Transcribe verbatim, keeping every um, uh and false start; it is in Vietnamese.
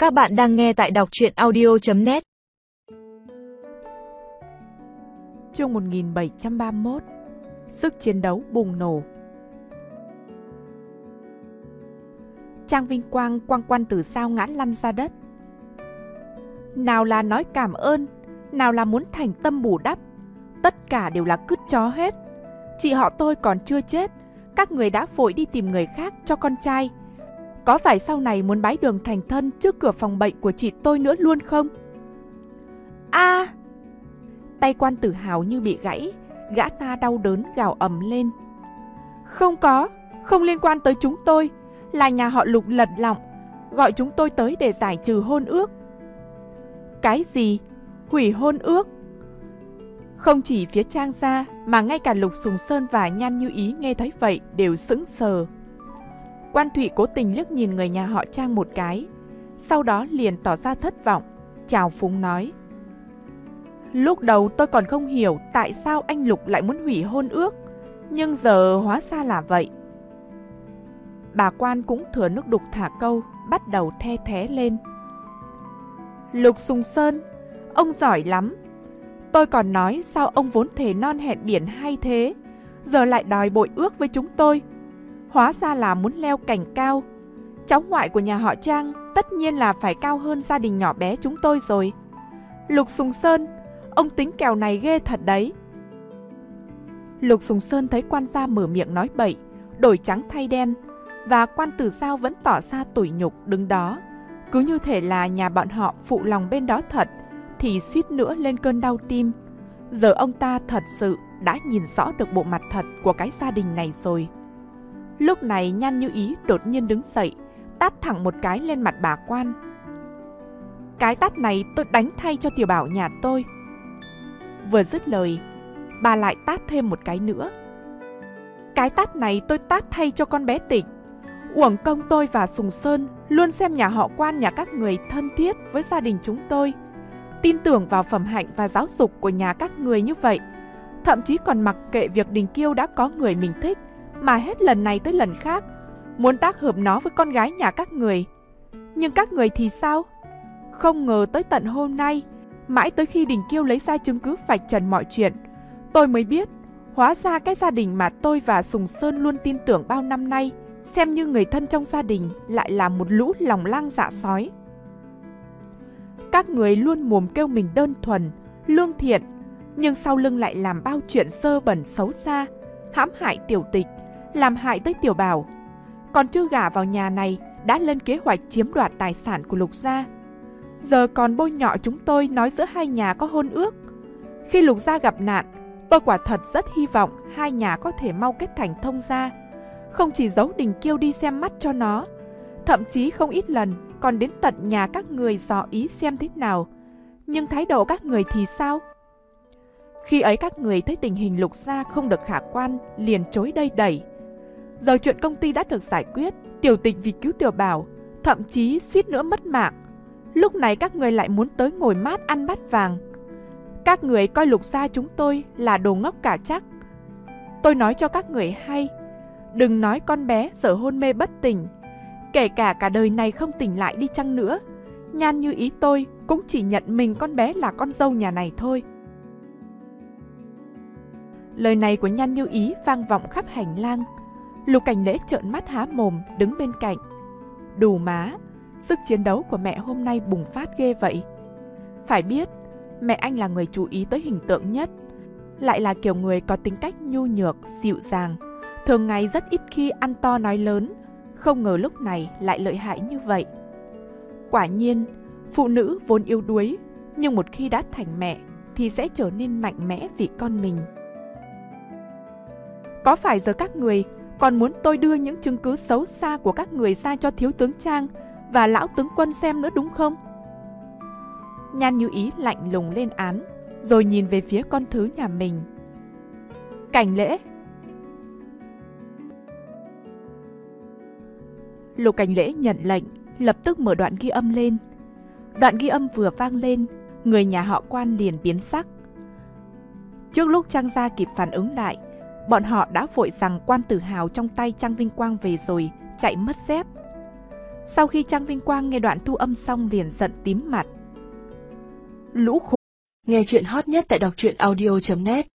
Các bạn đang nghe tại đọc truyện audio chấm net. Chương một nghìn bảy trăm ba mươi mốt. Sức chiến đấu bùng nổ. Trang Vinh Quang quăng quan tử sao ngã lăn ra đất. Nào là nói cảm ơn, nào là muốn thành tâm bù đắp, tất cả đều là cứt chó hết. Chị họ tôi còn chưa chết, các người đã vội đi tìm người khác cho con trai. Có phải sau này muốn bái đường thành thân trước cửa phòng bệnh của chị tôi nữa luôn không? A! À! Tay quan tử hào như bị gãy, gã ta đau đớn gào ầm lên. Không có, không liên quan tới chúng tôi, là nhà họ Lục lật lọng, gọi chúng tôi tới để giải trừ hôn ước. Cái gì? Hủy hôn ước? Không chỉ phía Trang gia mà ngay cả Lục Sùng Sơn và Nhan Như Ý nghe thấy vậy đều sững sờ. Quan Thụy cố tình liếc nhìn người nhà họ Trang một cái, sau đó liền tỏ ra thất vọng, chào phúng nói. Lúc đầu tôi còn không hiểu tại sao anh Lục lại muốn hủy hôn ước, nhưng giờ hóa ra là vậy. Bà Quan cũng thừa nước đục thả câu, bắt đầu the thé lên. Lục Sùng Sơn, ông giỏi lắm. Tôi còn nói sao ông vốn thề non hẹn biển hay thế, giờ lại đòi bội ước với chúng tôi. Hóa ra là muốn leo cành cao. Cháu ngoại của nhà họ Trang tất nhiên là phải cao hơn gia đình nhỏ bé chúng tôi rồi. Lục Sùng Sơn, ông tính kèo này ghê thật đấy. Lục Sùng Sơn thấy quan gia mở miệng nói bậy, đổi trắng thay đen, và quan tử giao vẫn tỏ ra tủi nhục đứng đó. Cứ như thể là nhà bọn họ phụ lòng bên đó thật, thì suýt nữa lên cơn đau tim. Giờ ông ta thật sự đã nhìn rõ được bộ mặt thật của cái gia đình này rồi. Lúc này Nhan Như Ý đột nhiên đứng dậy, tát thẳng một cái lên mặt bà Quan. Cái tát này tôi đánh thay cho tiểu bảo nhà tôi. Vừa dứt lời, bà lại tát thêm một cái nữa. Cái tát này tôi tát thay cho con bé Tịch. Uổng công tôi và Sùng Sơn luôn xem nhà họ Quan nhà các người thân thiết với gia đình chúng tôi, tin tưởng vào phẩm hạnh và giáo dục của nhà các người như vậy, thậm chí còn mặc kệ việc Đình Kiêu đã có người mình thích, mà hết lần này tới lần khác muốn tác hợp nó với con gái nhà các người. Nhưng các người thì sao? Không ngờ tới tận hôm nay, mãi tới khi Đình Kiêu lấy ra chứng cứ vạch trần mọi chuyện, tôi mới biết hóa ra cái gia đình mà tôi và Sùng Sơn luôn tin tưởng bao năm nay, xem như người thân trong gia đình, lại là một lũ lòng lang dạ sói. Các người luôn mồm kêu mình đơn thuần, lương thiện, nhưng sau lưng lại làm bao chuyện dơ bẩn xấu xa, hãm hại Tiểu Tịch, làm hại tới Tiểu Bảo. Còn chưa gả vào nhà này đã lên kế hoạch chiếm đoạt tài sản của Lục gia. Giờ còn bôi nhọ chúng tôi nói giữa hai nhà có hôn ước. Khi Lục gia gặp nạn, tôi quả thật rất hy vọng hai nhà có thể mau kết thành thông gia. Không chỉ giấu Đình Kiêu đi xem mắt cho nó, thậm chí không ít lần còn đến tận nhà các người dò ý xem thế nào. Nhưng thái độ các người thì sao? Khi ấy các người thấy tình hình Lục gia không được khả quan, liền chối đây đẩy. Giờ chuyện công ty đã được giải quyết, Tiểu Tịch vì cứu Tiểu Bảo, thậm chí suýt nữa mất mạng. Lúc này các người lại muốn tới ngồi mát ăn bát vàng. Các người coi Lục gia chúng tôi là đồ ngốc cả chắc. Tôi nói cho các người hay, đừng nói con bé giờ hôn mê bất tỉnh, kể cả cả đời này không tỉnh lại đi chăng nữa, Nhan Như Ý tôi cũng chỉ nhận mình con bé là con dâu nhà này thôi. Lời này của Nhan Như Ý vang vọng khắp hành lang. Lục Cảnh Lễ trợn mắt há mồm đứng bên cạnh. Đù má, sức chiến đấu của mẹ hôm nay bùng phát ghê vậy. Phải biết, mẹ anh là người chú ý tới hình tượng nhất, lại là kiểu người có tính cách nhu nhược, dịu dàng, thường ngày rất ít khi ăn to nói lớn, không ngờ lúc này lại lợi hại như vậy. Quả nhiên, phụ nữ vốn yếu đuối, nhưng một khi đã thành mẹ thì sẽ trở nên mạnh mẽ vì con mình. Có phải giờ các người còn muốn tôi đưa những chứng cứ xấu xa của các người ra cho thiếu tướng Trang và lão tướng quân xem nữa đúng không? Nhan Như Ý lạnh lùng lên án, rồi nhìn về phía con thứ nhà mình. Cảnh Lễ. Lục Cảnh Lễ nhận lệnh, lập tức mở đoạn ghi âm lên. Đoạn ghi âm vừa vang lên, người nhà họ Quan liền biến sắc. Trước lúc Trang gia kịp phản ứng lại, bọn họ đã vội rằng quan tử hào trong tay Trang Vinh Quang về rồi, chạy mất dép. Sau khi Trang Vinh Quang nghe đoạn thu âm xong liền giận tím mặt. Lũ khốn. Nghe chuyện hot nhất tại đọc truyện audio chấm net